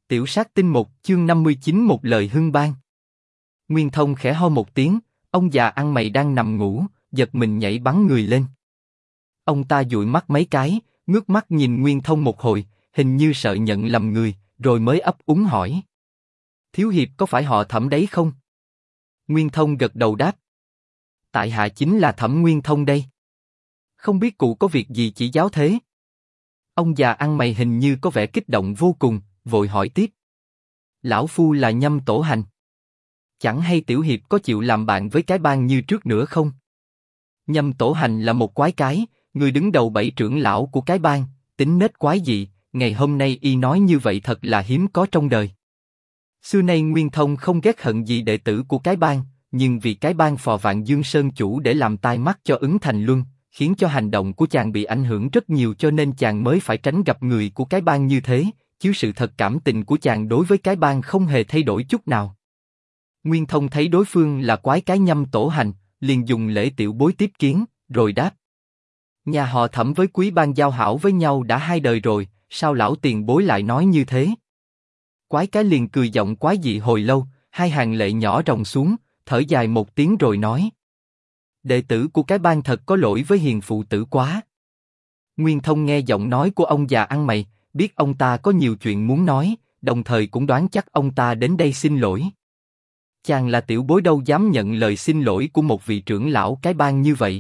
Tiểu sát tinh 1 chương 59 một lời hưng ban. Nguyên Thông khẽ ho một tiếng, ông già ăn mày đang nằm ngủ, giật mình nhảy bắn người lên. Ông ta dụi mắt mấy cái, ngước mắt nhìn Nguyên Thông một hồi, hình như sợ nhận lầm người, rồi mới ấp úng hỏi. Thiếu hiệp có phải họ Thẩm đấy không? Nguyên Thông gật đầu đáp. Tại hạ chính là Thẩm Nguyên Thông đây. Không biết cụ có việc gì chỉ giáo thế? Ông già ăn mày hình như có vẻ kích động vô cùng, vội hỏi tiếp. Lão phu là Nhâm Tổ Hành. Chẳng hay tiểu hiệp có chịu làm bạn với cái bang như trước nữa không? Nhâm Tổ Hành là một quái cái, người đứng đầu 7 trưởng lão của cái bang, tính nết quái dị, ngày hôm nay y nói như vậy thật là hiếm có trong đời. Xưa nay Nguyên Thông không ghét hận gì đệ tử của cái bang, nhưng vì cái bang phò Vạn Dương Sơn chủ để làm tai mắt cho Ứng Thành Luân, khiến cho hành động của chàng bị ảnh hưởng rất nhiều, cho nên chàng mới phải tránh gặp người của cái bang như thế, chứ sự thật cảm tình của chàng đối với cái bang không hề thay đổi chút nào. Nguyên Thông thấy đối phương là quái cái Nhâm Tổ Hành, liền dùng lễ tiểu bối tiếp kiến, rồi đáp. Nhà họ Thẩm với Quý bang giao hảo với nhau đã 2 đời rồi, sao lão tiền bối lại nói như thế? Quái cái liền cười giọng quái dị hồi lâu, 2 hàng lệ nhỏ ròng xuống, thở dài một tiếng rồi nói. Đệ tử của cái bang thật có lỗi với hiền phụ tử quá. Nguyên Thông nghe giọng nói của ông già ăn mày, biết ông ta có nhiều chuyện muốn nói, đồng thời cũng đoán chắc ông ta đến đây xin lỗi. Chàng là tiểu bối đâu dám nhận lời xin lỗi của một vị trưởng lão cái bang như vậy.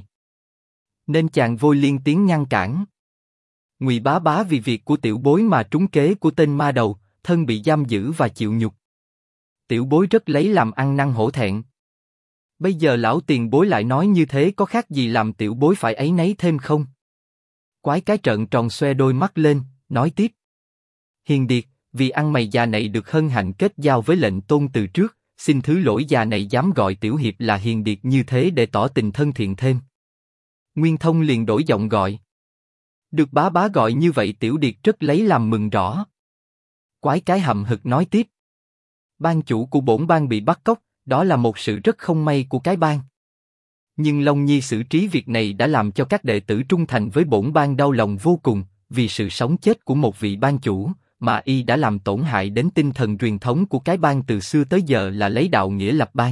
Nên chàng vội liên tiếng ngăn cản. Ngụy bá bá vì việc của tiểu bối mà trúng kế của tên ma đầu, thân bị giam giữ và chịu nhục. Tiểu bối rất lấy làm ăn năn hổ thẹn. Bây giờ lão tiền bối lại nói như thế, có khác gì làm tiểu bối phải áy náy thêm không? Quái cái trợn tròn xoe đôi mắt lên, nói tiếp. Hiền điệt, vì ăn mày già này được hân hạnh kết giao với lệnh tôn từ trước, xin thứ lỗi già này dám gọi tiểu hiệp là hiền điệt như thế để tỏ tình thân thiện thêm. Nguyên Thông liền đổi giọng gọi. Được bá bá gọi như vậy tiểu điệt rất lấy làm mừng rõ. Quái cái hậm hực nói tiếp. Bang chủ của bổn bang bị bắt cóc, đó là một sự rất không may của cái bang. Nhưng Long Nhi xử trí việc này đã làm cho các đệ tử trung thành với bổn bang đau lòng vô cùng, vì sự sống chết của một vị bang chủ, mà y đã làm tổn hại đến tinh thần truyền thống của cái bang từ xưa tới giờ là lấy đạo nghĩa lập bang.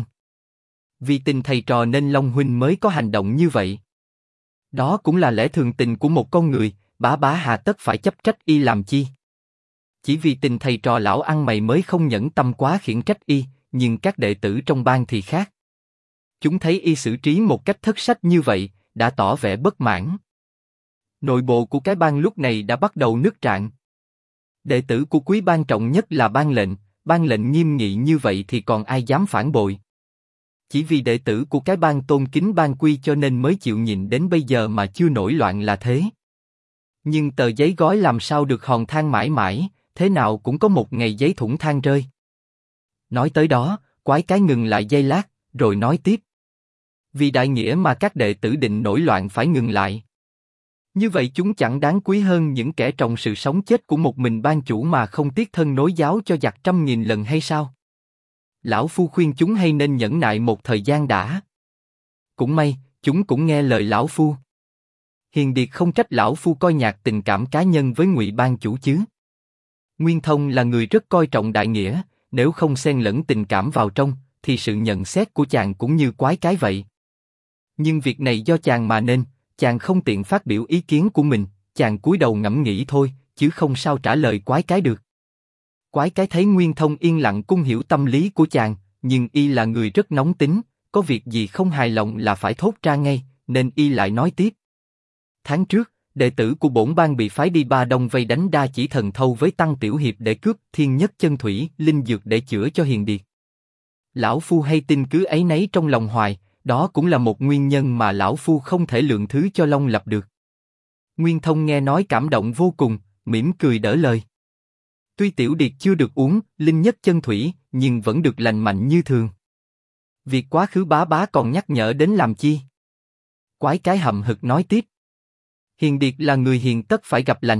Vì tình thầy trò nên Long huynh mới có hành động như vậy. Đó cũng là lẽ thường tình của một con người, bá bá hà tất phải chấp trách y làm chi? Chỉ vì tình thầy trò lão ăn mày mới không nhẫn tâm quá khiển trách y, nhưng các đệ tử trong bang thì khác. Chúng thấy y xử trí một cách thất sách như vậy, đã tỏ vẻ bất mãn. Nội bộ của cái bang lúc này đã bắt đầu nứt rạn. Đệ tử của Quý bang trọng nhất là ban lệnh nghiêm nghị như vậy thì còn ai dám phản bội? Chỉ vì đệ tử của cái bang tôn kính ban quy cho nên mới chịu nhịn đến bây giờ mà chưa nổi loạn là thế. Nhưng tờ giấy gói làm sao được hòn than mãi mãi, thế nào cũng có một ngày giấy thủng than rơi. Nói tới đó, quái cái ngừng lại giây lát, rồi nói tiếp. Vì đại nghĩa mà các đệ tử định nổi loạn phải ngừng lại. Như vậy chúng chẳng đáng quý hơn những kẻ trọng sự sống chết của một mình ban chủ mà không tiếc thân nối giáo cho giặc 100.000 lần hay sao? Lão phu khuyên chúng hay nên nhẫn nại một thời gian đã. Cũng may, chúng cũng nghe lời lão phu. Hiền điệt không trách lão phu coi nhạt tình cảm cá nhân với Ngụy ban chủ chứ. Nguyên Thông là người rất coi trọng đại nghĩa, nếu không xen lẫn tình cảm vào trong, thì sự nhận xét của chàng cũng như quái cái vậy. Nhưng việc này do chàng mà nên, chàng không tiện phát biểu ý kiến của mình, chàng cúi đầu ngẫm nghĩ thôi, chứ không sao trả lời quái cái được. Quái cái thấy Nguyên Thông yên lặng cũng hiểu tâm lý của chàng, nhưng y là người rất nóng tính, có việc gì không hài lòng là phải thốt ra ngay, nên y lại nói tiếp. Tháng trước, đệ tử của bổn bang bị phái đi Ba Đông vây đánh Đa Chỉ Thần Thâu với Tăng Tiểu Hiệp để cướp Thiên Nhất Chân Thủy, linh dược để chữa cho hiền điệt. Lão phu hay tin cứ áy náy trong lòng hoài, đó cũng là một nguyên nhân mà lão phu không thể lượng thứ cho Long Lập được. Nguyên Thông nghe nói cảm động vô cùng, mỉm cười đỡ lời. Tuy tiểu điệt chưa được uống linh nhất chân thủy, nhưng vẫn được lành mạnh như thường. Việc quá khứ bá bá còn nhắc nhở đến làm chi? Quái cái hậm hực nói tiếp. Hiền điệt là người hiền tất phải gặp lành.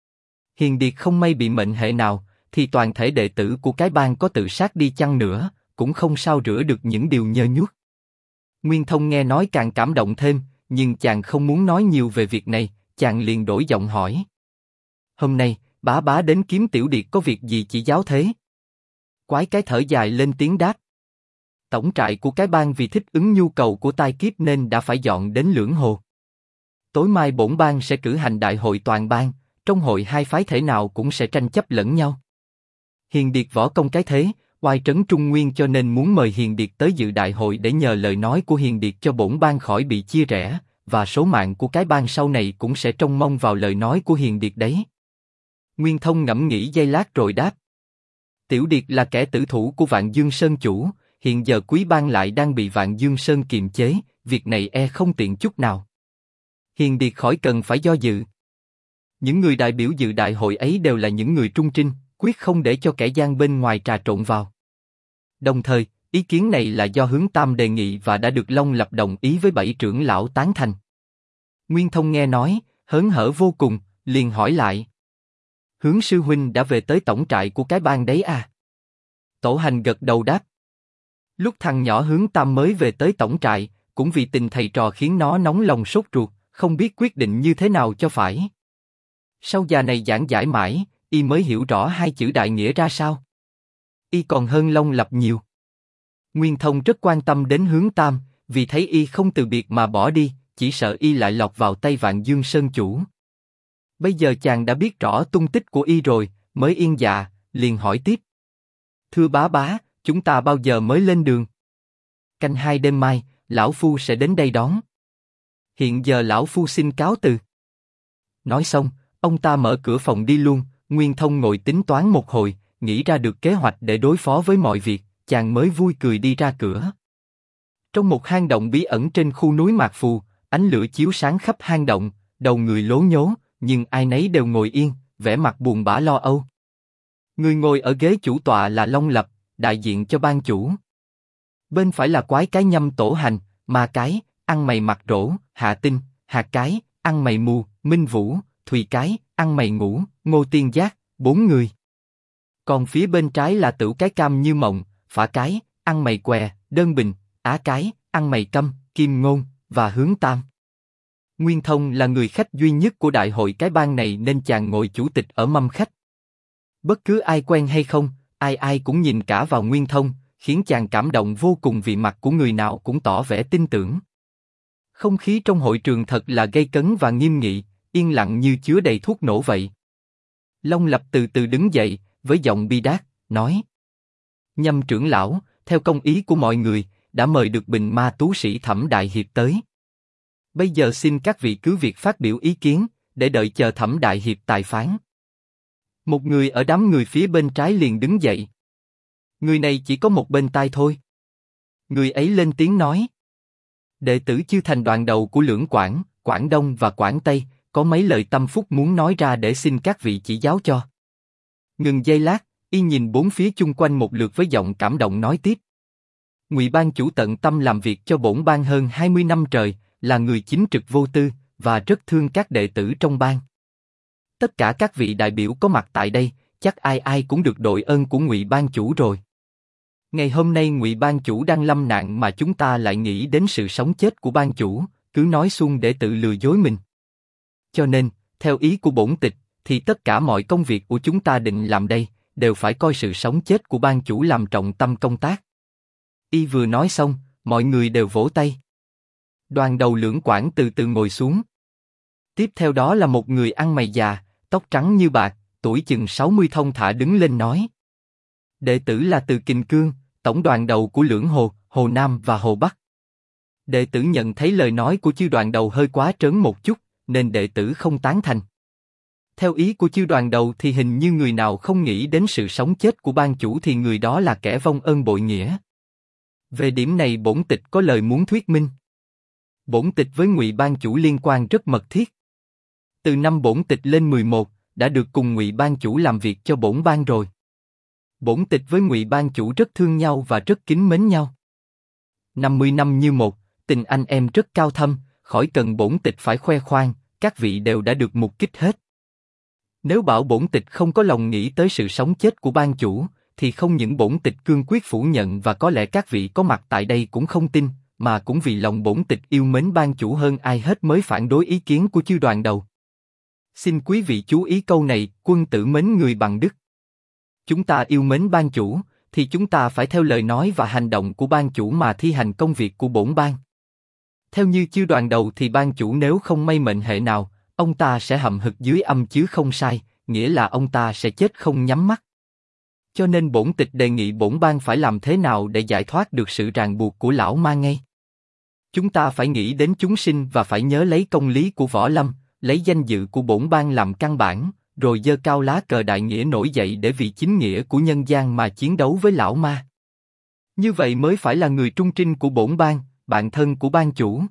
Hiền điệt không may bị mệnh hệ nào, thì toàn thể đệ tử của cái bang có tự sát đi chăng nữa, cũng không sao rửa được những điều nhơ nhuốc. Nguyên Thông nghe nói càng cảm động thêm, nhưng chàng không muốn nói nhiều về việc này, chàng liền đổi giọng hỏi. Hôm nay, Bá bá đến kiếm Tiểu Điệt có việc gì chỉ giáo thế? Quái cái thở dài lên tiếng đáp. Tổng trại của cái bang vì thích ứng nhu cầu của tai kiếp nên đã phải dọn đến Lưỡng Hồ. Tối mai bổn bang sẽ cử hành đại hội toàn bang, trong hội hai phái thể nào cũng sẽ tranh chấp lẫn nhau. Hiền Điệt võ công cái thế, oai trấn Trung Nguyên cho nên muốn mời Hiền Điệt tới dự đại hội để nhờ lời nói của Hiền Điệt cho bổn bang khỏi bị chia rẽ, và số mạng của cái bang sau này cũng sẽ trông mong vào lời nói của Hiền Điệt đấy. Nguyên Thông ngẫm nghĩ giây lát rồi đáp. Tiểu Điệt là kẻ tử thủ của Vạn Dương Sơn chủ, hiện giờ quý bang lại đang bị Vạn Dương Sơn kiềm chế, việc này không tiện chút nào. Hiền Điệt khỏi cần phải do dự. Những người đại biểu dự đại hội ấy đều là những người trung trinh, quyết không để cho kẻ gian bên ngoài trà trộn vào. Đồng thời, ý kiến này là do Hướng Tam đề nghị và đã được Long Lập đồng ý với 7 trưởng lão tán thành. Nguyên Thông nghe nói, hớn hở vô cùng, liền hỏi lại. Hướng sư huynh đã về tới tổng trại của cái bang đấy à? Tổ Hành gật đầu đáp. Lúc thằng nhỏ Hướng Tam mới về tới tổng trại, cũng vì tình thầy trò khiến nó nóng lòng sốt ruột, không biết quyết định như thế nào cho phải. Sau già này giảng giải mãi, y mới hiểu rõ hai chữ đại nghĩa ra sao. Y còn hơn Long Lập nhiều. Nguyên Thông rất quan tâm đến Hướng Tam, vì thấy y không từ biệt mà bỏ đi, chỉ sợ y lại lọt vào tay Vạn Dương Sơn chủ. Bây giờ chàng đã biết rõ tung tích của y rồi, mới yên dạ, liền hỏi tiếp. Thưa bá bá, chúng ta bao giờ mới lên đường? Canh 2 đêm mai, lão phu sẽ đến đây đón. Hiện giờ lão phu xin cáo từ. Nói xong, ông ta mở cửa phòng đi luôn. Nguyên Thông ngồi tính toán một hồi, nghĩ ra được kế hoạch để đối phó với mọi việc, chàng mới vui cười đi ra cửa. Trong một hang động bí ẩn trên khu núi Mạc Phù, ánh lửa chiếu sáng khắp hang động, đầu người lố nhố, nhưng ai nấy đều ngồi yên, vẻ mặt buồn bã lo âu. Người ngồi ở ghế chủ tọa là Long Lập, đại diện cho ban chủ. Bên phải là Quái Cái Nhâm Tổ Hành, Ma Cái, ăn mày mặt rỗ, Hạ Tinh, Hạt Cái, ăn mày mù, Minh Vũ, Thùy Cái, ăn mày ngủ, Ngô Tiên Giác, 4 người. Còn phía bên trái là Tửu Cái Cam Như Mộng, Phả Cái, ăn mày què, Đơn Bình, Á Cái, ăn mày câm, Kim Ngôn, và Hướng Tam. Nguyên Thông là người khách duy nhất của đại hội cái bang này nên chàng ngồi chủ tịch ở mâm khách. Bất cứ ai quen hay không, ai ai cũng nhìn cả vào Nguyên Thông, khiến chàng cảm động vô cùng vì mặt của người nào cũng tỏ vẻ tin tưởng. Không khí trong hội trường thật là gay cấn và nghiêm nghị, yên lặng như chứa đầy thuốc nổ vậy. Long Lập từ từ đứng dậy, với giọng bi đát, nói: Nhâm trưởng lão, theo công ý của mọi người, đã mời được Bình Ma tú sĩ Thẩm Đại Hiệp tới. Bây giờ xin các vị cứ việc phát biểu ý kiến, để đợi chờ Thẩm Đại Hiệp tài phán. Một người ở đám người phía bên trái liền đứng dậy. Người này chỉ có một bên tai thôi. Người ấy lên tiếng nói: Đệ tử Chư Thành Đoàn Đầu của Lưỡng Quảng, Quảng Đông và Quảng Tây, có mấy lời tâm phúc muốn nói ra để xin các vị chỉ giáo cho. Ngừng giây lát, y nhìn bốn phía chung quanh một lượt với giọng cảm động nói tiếp: Ngụy Ban chủ tận tâm làm việc cho bổn bang hơn 20 năm trời, là người chính trực vô tư và rất thương các đệ tử trong bang. Tất cả các vị đại biểu có mặt tại đây, chắc ai ai cũng được đội ơn của Ngụy Ban chủ rồi. Ngày hôm nay Ngụy Ban chủ đang lâm nạn mà chúng ta lại nghĩ đến sự sống chết của ban chủ, cứ nói suông để tự lừa dối mình. Cho nên, theo ý của bổn tịch, thì tất cả mọi công việc của chúng ta định làm đây đều phải coi sự sống chết của ban chủ làm trọng tâm công tác. Y vừa nói xong, mọi người đều vỗ tay. Đoàn đầu Lưỡng Quảng từ từ ngồi xuống. Tiếp theo đó là một người ăn mày già, tóc trắng như bạc, tuổi chừng 60 thong thả đứng lên nói: Đệ tử là Từ Kình Cương, tổng đoàn đầu của Lưỡng Hồ, Hồ Nam và Hồ Bắc. Đệ tử nhận thấy lời nói của chư đoàn đầu hơi quá trớn một chút, nên đệ tử không tán thành. Theo ý của chư đoàn đầu thì hình như người nào không nghĩ đến sự sống chết của ban chủ thì người đó là kẻ vong ơn bội nghĩa. Về điểm này bổn tịch có lời muốn thuyết minh. Bổn tịch với Ngụy Ban chủ liên quan rất mật thiết. Từ năm bổn tịch lên 11, đã được cùng Ngụy Ban chủ làm việc cho bổn bang rồi. Bổn tịch với Ngụy Ban chủ rất thương nhau và rất kính mến nhau. 50 năm như một, tình anh em rất cao thâm, khỏi cần bổn tịch phải khoe khoang, các vị đều đã được mục kích hết. Nếu bảo bổn tịch không có lòng nghĩ tới sự sống chết của ban chủ, thì không những bổn tịch cương quyết phủ nhận và có lẽ các vị có mặt tại đây cũng không tin, mà cũng vì lòng bổn tịch yêu mến ban chủ hơn ai hết mới phản đối ý kiến của chư đoàn đầu. Xin quý vị chú ý câu này, quân tử mến người bằng đức. Chúng ta yêu mến ban chủ, thì chúng ta phải theo lời nói và hành động của ban chủ mà thi hành công việc của bổn ban. Theo như chư đoàn đầu thì ban chủ nếu không may mệnh hệ nào, ông ta sẽ hậm hực dưới âm chứ không sai, nghĩa là ông ta sẽ chết không nhắm mắt. Cho nên bổn tịch đề nghị bổn ban phải làm thế nào để giải thoát được sự ràng buộc của lão ma ngay. Chúng ta phải nghĩ đến chúng sinh và phải nhớ lấy công lý của võ lâm, lấy danh dự của bổn ban làm căn bản, rồi giơ cao lá cờ đại nghĩa nổi dậy để vì chính nghĩa của nhân gian mà chiến đấu với lão ma. Như vậy mới phải là người trung trinh của bổn ban, bạn thân của ban chủ.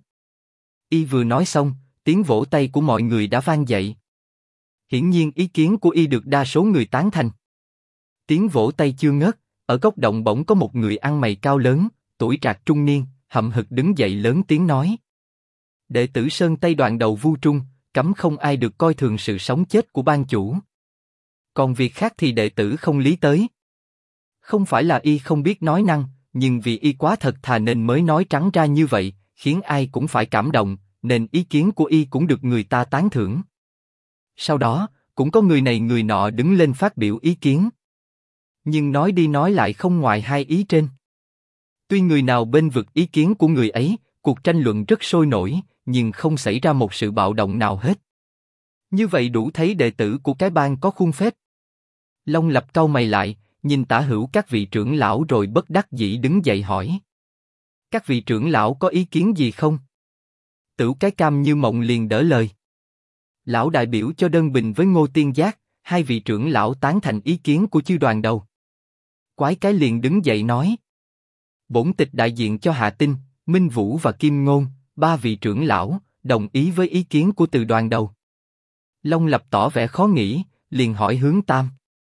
Y vừa nói xong, tiếng vỗ tay của mọi người đã vang dậy. Hiển nhiên ý kiến của Y được đa số người tán thành. Tiếng vỗ tay chưa ngớt, ở góc động bỗng có một người ăn mày cao lớn, tuổi trạc trung niên, hậm hực đứng dậy lớn tiếng nói: đệ tử Sơn Tây đoàn đầu Vu Trung, cấm không ai được coi thường sự sống chết của ban chủ. Còn việc khác thì đệ tử không lý tới. Không phải là Y không biết nói năng, nhưng vì Y quá thật thà nên mới nói trắng ra như vậy, khiến ai cũng phải cảm động, nên ý kiến của Y cũng được người ta tán thưởng. Sau đó, cũng có người này người nọ đứng lên phát biểu ý kiến. Nhưng nói đi nói lại không ngoài hai ý trên. Tuy người nào bên vực ý kiến của người ấy, cuộc tranh luận rất sôi nổi, nhưng không xảy ra một sự bạo động nào hết. Như vậy đủ thấy đệ tử của cái bang có khuôn phép. Long Lập cau mày lại, nhìn tả hữu các vị trưởng lão rồi bất đắc dĩ đứng dậy hỏi: các vị trưởng lão có ý kiến gì không? Tửu cái Cam như mộng liền đỡ lời: lão đại biểu cho Đơn Bình với Ngô Tiên Giác, hai vị trưởng lão tán thành ý kiến của chư đoàn đầu. Quái cái liền đứng dậy nói: bổn tịch đại diện cho Hạ Tinh, Minh Vũ và Kim Ngôn, ba vị trưởng lão đồng ý với ý kiến của từ đoàn đầu. Long Lập tỏ vẻ khó nghĩ, liền hỏi Hướng Tam: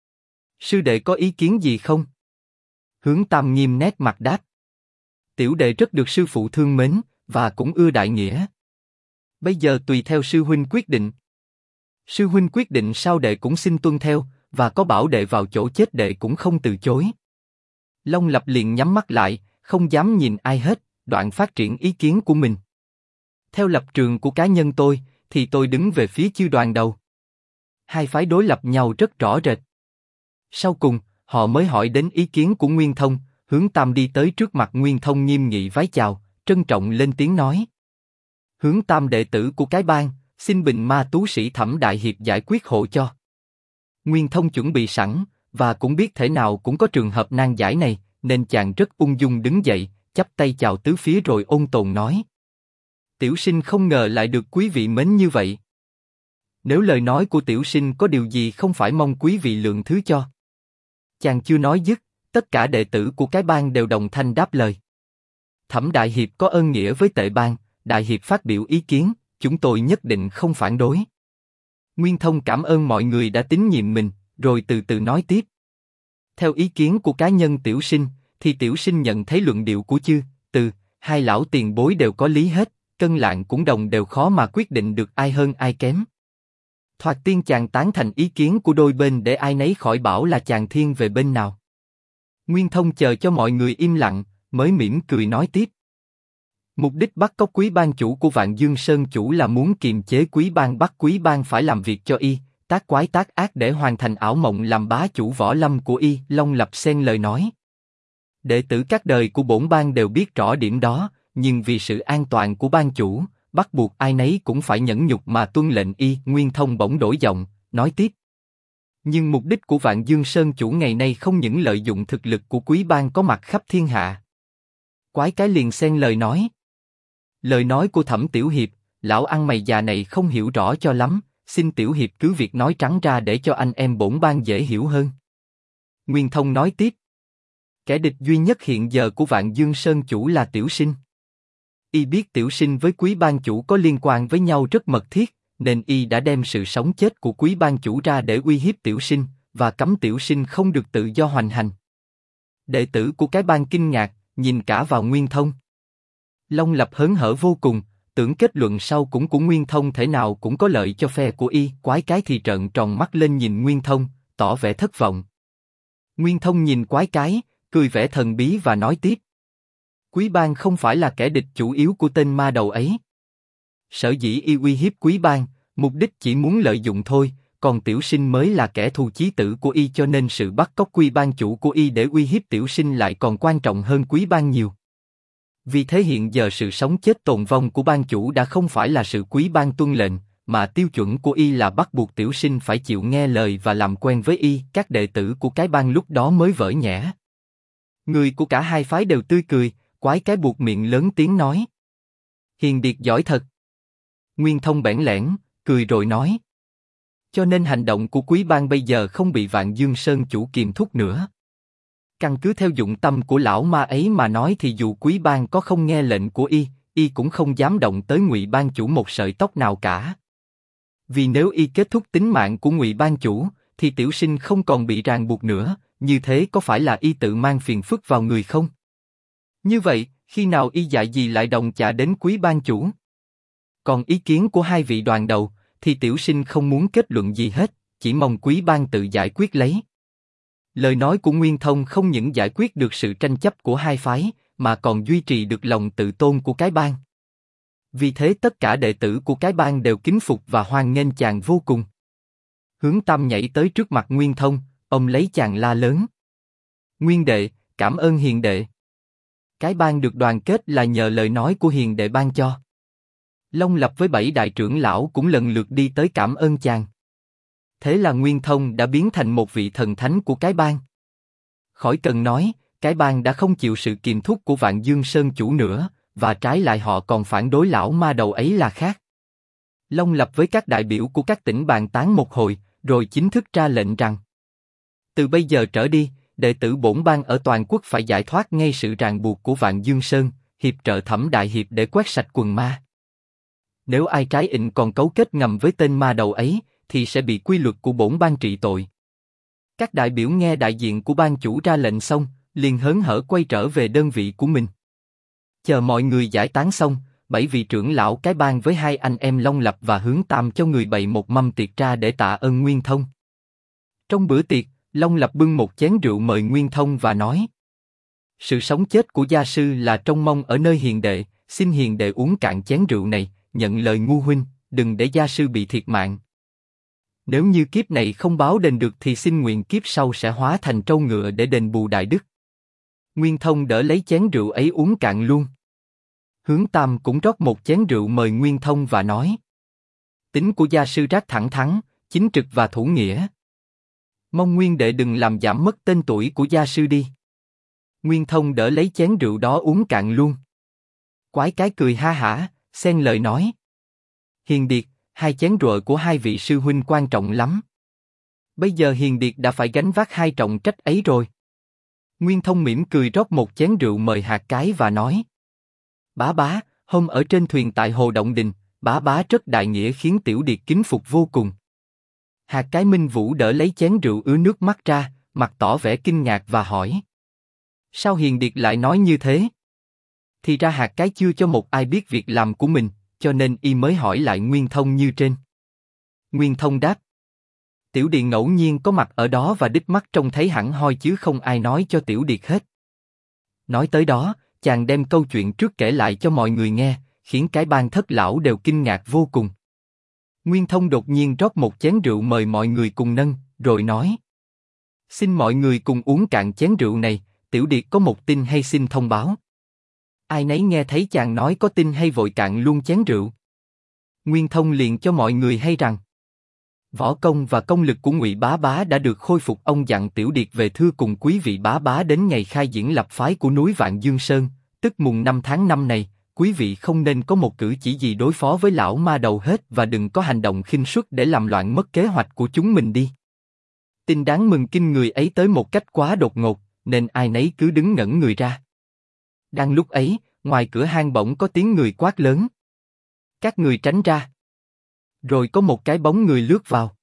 sư đệ có ý kiến gì không? Hướng Tam nghiêm nét mặt đáp: tiểu đệ rất được sư phụ thương mến và cũng ưa đại nghĩa. Bây giờ tùy theo sư huynh quyết định. Sư huynh quyết định sao đệ cũng xin tuân theo, và có bảo đệ vào chỗ chết đệ cũng không từ chối. Long Lập liền nhắm mắt lại, không dám nhìn ai hết, đoạn phát triển ý kiến của mình. Theo lập trường của cá nhân tôi, thì tôi đứng về phía chư đoàn đầu. Hai phái đối lập nhau rất rõ rệt. Sau cùng, họ mới hỏi đến ý kiến của Nguyên Thông. Hướng Tam đi tới trước mặt Nguyên Thông nghiêm nghị vái chào, trân trọng lên tiếng nói: Hướng Tam đệ tử của cái bang, xin Bình Ma Tú Sĩ Thẩm Đại Hiệp giải quyết hộ cho. Nguyên Thông chuẩn bị sẵn, và cũng biết thể nào cũng có trường hợp nan giải này, nên chàng rất ung dung đứng dậy, chắp tay chào tứ phía rồi ôn tồn nói: tiểu sinh không ngờ lại được quý vị mến như vậy. Nếu lời nói của tiểu sinh có điều gì không phải mong quý vị lượng thứ cho. Chàng chưa nói dứt, tất cả đệ tử của cái bang đều đồng thanh đáp lời: Thẩm Đại Hiệp có ơn nghĩa với tệ bang, Đại Hiệp phát biểu ý kiến, chúng tôi nhất định không phản đối. Nguyên Thông cảm ơn mọi người đã tín nhiệm mình, rồi từ từ nói tiếp: theo ý kiến của cá nhân tiểu sinh, thì tiểu sinh nhận thấy luận điệu của chư, từ, hai lão tiền bối đều có lý hết, cân lạng cũng đồng đều khó mà quyết định được ai hơn ai kém. Thoạt tiên chàng tán thành ý kiến của đôi bên để ai nấy khỏi bảo là chàng thiên về bên nào. Nguyên Thông chờ cho mọi người im lặng, mới mỉm cười nói tiếp: mục đích bắt cóc Quý Bang chủ của Vạn Dương Sơn chủ là muốn kiềm chế Quý Bang, bắt Quý Bang phải làm việc cho y, tác quái tác ác để hoàn thành ảo mộng làm bá chủ võ lâm của y. Long Lập xen lời nói: đệ tử các đời của bổn bang đều biết rõ điểm đó, nhưng vì sự an toàn của bang chủ, bắt buộc ai nấy cũng phải nhẫn nhục mà tuân lệnh y. Nguyên Thông bỗng đổi giọng, nói tiếp: nhưng mục đích của Vạn Dương Sơn chủ ngày nay không những lợi dụng thực lực của Quý Bang có mặt khắp thiên hạ. Quái cái liền xen lời nói: lời nói của Thẩm tiểu hiệp, lão ăn mày già này không hiểu rõ cho lắm, xin tiểu hiệp cứ việc nói trắng ra để cho anh em bổn bang dễ hiểu hơn. Nguyên Thông nói tiếp: kẻ địch duy nhất hiện giờ của Vạn Dương Sơn chủ là tiểu sinh. Y biết tiểu sinh với Quý Bang chủ có liên quan với nhau rất mật thiết, nên y đã đem sự sống chết của Quý Bang chủ ra để uy hiếp tiểu sinh, và cấm tiểu sinh không được tự do hoành hành. Đệ tử của cái bang kinh ngạc, nhìn cả vào Nguyên Thông. Long Lập hớn hở vô cùng, tưởng kết luận sau cũng của Nguyên Thông thể nào cũng có lợi cho phe của y. Quái cái thì trợn tròn mắt lên nhìn Nguyên Thông, tỏ vẻ thất vọng. Nguyên Thông nhìn Quái cái, cười vẻ thần bí và nói tiếp: Quý Bang không phải là kẻ địch chủ yếu của tên ma đầu ấy. Sở dĩ y uy hiếp Quý Bang, mục đích chỉ muốn lợi dụng thôi, còn Tiểu Sinh mới là kẻ thù chí tử của y, cho nên sự bắt cóc Quý ban chủ của y để uy hiếp Tiểu Sinh lại còn quan trọng hơn Quý ban nhiều. Vì thế hiện giờ sự sống chết tồn vong của ban chủ đã không phải là sự Quý ban tuân lệnh, mà tiêu chuẩn của y là bắt buộc Tiểu Sinh phải chịu nghe lời và làm quen với y. Các đệ tử của cái ban lúc đó mới vỡ nhẽ. Người của cả hai phái đều tươi cười, quái cái buộc miệng lớn tiếng nói: Hiền Điệt giỏi thật. Nguyên Thông bẽn lẽn, cười rồi nói: Cho nên hành động của Quý ban bây giờ không bị Vạn Dương Sơn chủ kiềm thúc nữa. Căn cứ theo dụng tâm của lão ma ấy mà nói thì dù Quý ban có không nghe lệnh của y cũng không dám động tới Ngụy ban chủ một sợi tóc nào cả. Vì nếu y kết thúc tính mạng của Ngụy ban chủ, thì Tiểu Sinh không còn bị ràng buộc nữa, như thế có phải là y tự mang phiền phức vào người không? Như vậy, khi nào y dạy gì lại đồng chạ đến Quý ban chủ? Còn ý kiến của hai vị đoàn đầu, thì Tiểu Sinh không muốn kết luận gì hết, chỉ mong Quý ban tự giải quyết lấy. Lời nói của Nguyên Thông không những giải quyết được sự tranh chấp của hai phái, mà còn duy trì được lòng tự tôn của cái bang. Vì thế tất cả đệ tử của cái bang đều kính phục và hoan nghênh chàng vô cùng. Hướng Tam nhảy tới trước mặt Nguyên Thông, ông lấy chàng la lớn: Nguyên đệ, cảm ơn hiền đệ. Cái bang được đoàn kết là nhờ lời nói của hiền đệ ban cho. Long Lập với 7 đại trưởng lão cũng lần lượt đi tới cảm ơn chàng. Thế là Nguyên Thông đã biến thành một vị thần thánh của cái bang. Khỏi cần nói, cái bang đã không chịu sự kiềm thúc của Vạn Dương Sơn chủ nữa, và trái lại họ còn phản đối lão ma đầu ấy là khác. Long Lập với các đại biểu của các tỉnh bàn tán một hồi, rồi chính thức ra lệnh rằng: Từ bây giờ trở đi, đệ tử bổn bang ở toàn quốc phải giải thoát ngay sự ràng buộc của Vạn Dương Sơn, hiệp trợ Thẩm đại hiệp để quét sạch quần ma. Nếu ai trái ịnh còn cấu kết ngầm với tên ma đầu ấy, thì sẽ bị quy luật của bổn bang trị tội. Các đại biểu nghe đại diện của ban chủ ra lệnh xong, liền hớn hở quay trở về đơn vị của mình. Chờ mọi người giải tán xong, 7 vị trưởng lão cái bang với hai anh em Long Lập và Hướng Tam cho người bày một mâm tiệc ra để tạ ơn Nguyên Thông. Trong bữa tiệc, Long Lập bưng một chén rượu mời Nguyên Thông và nói: Sự sống chết của gia sư là trông mong ở nơi hiền đệ, xin hiền đệ uống cạn chén rượu này, nhận lời ngu huynh, đừng để gia sư bị thiệt mạng. Nếu như kiếp này không báo đền được thì xin nguyện kiếp sau sẽ hóa thành trâu ngựa để đền bù đại đức. Nguyên Thông đỡ lấy chén rượu ấy uống cạn luôn. Hướng Tam cũng rót một chén rượu mời Nguyên Thông và nói: Tính của gia sư rất thẳng thắn, chính trực và thủ nghĩa. Mong Nguyên đệ đừng làm giảm mất tên tuổi của gia sư đi. Nguyên Thông đỡ lấy chén rượu đó uống cạn luôn. Quái cái cười ha hả, xen lời nói: Hiền Điệt, hai chén rượu của hai vị sư huynh quan trọng lắm. Bây giờ Hiền Điệt đã phải gánh vác hai trọng trách ấy rồi. Nguyên Thông mỉm cười rót một chén rượu mời Hạt Cái và nói: Bá bá, hôm ở trên thuyền tại Hồ Động Đình, bá bá rất đại nghĩa khiến Tiểu Điệt kính phục vô cùng. Hạt Cái Minh Vũ đỡ lấy chén rượu ứa nước mắt ra, mặt tỏ vẻ kinh ngạc và hỏi: Sao Hiền Điệt lại nói như thế? Thì ra Hạt Cái chưa cho một ai biết việc làm của mình, cho nên y mới hỏi lại Nguyên Thông như trên. Nguyên Thông đáp: Tiểu Điệt ngẫu nhiên có mặt ở đó và đích mắt trông thấy hẳn hoi chứ không ai nói cho Tiểu Điệt hết. Nói tới đó, chàng đem câu chuyện trước kể lại cho mọi người nghe, khiến cái bang thất lão đều kinh ngạc vô cùng. Nguyên Thông đột nhiên rót một chén rượu mời mọi người cùng nâng, rồi nói: Xin mọi người cùng uống cạn chén rượu này, Tiểu Điệt có một tin hay xin thông báo. Ai nấy nghe thấy chàng nói có tin hay vội cạn luôn chén rượu. Nguyên Thông liền cho mọi người hay rằng võ công và công lực của Ngụy bá bá đã được khôi phục. Ông dặn Tiểu Điệt về thưa cùng quý vị bá bá đến ngày khai diễn lập phái của núi Vạn Dương Sơn, tức mùng 5 tháng 5 này, quý vị không nên có một cử chỉ gì đối phó với lão ma đầu hết và đừng có hành động khinh suất để làm loạn mất kế hoạch của chúng mình đi. Tin đáng mừng kinh người ấy tới một cách quá đột ngột, nên ai nấy cứ đứng ngẩn người ra. Đang lúc ấy, ngoài cửa hang bỗng có tiếng người quát lớn: Các người tránh ra! Rồi có một cái bóng người lướt vào.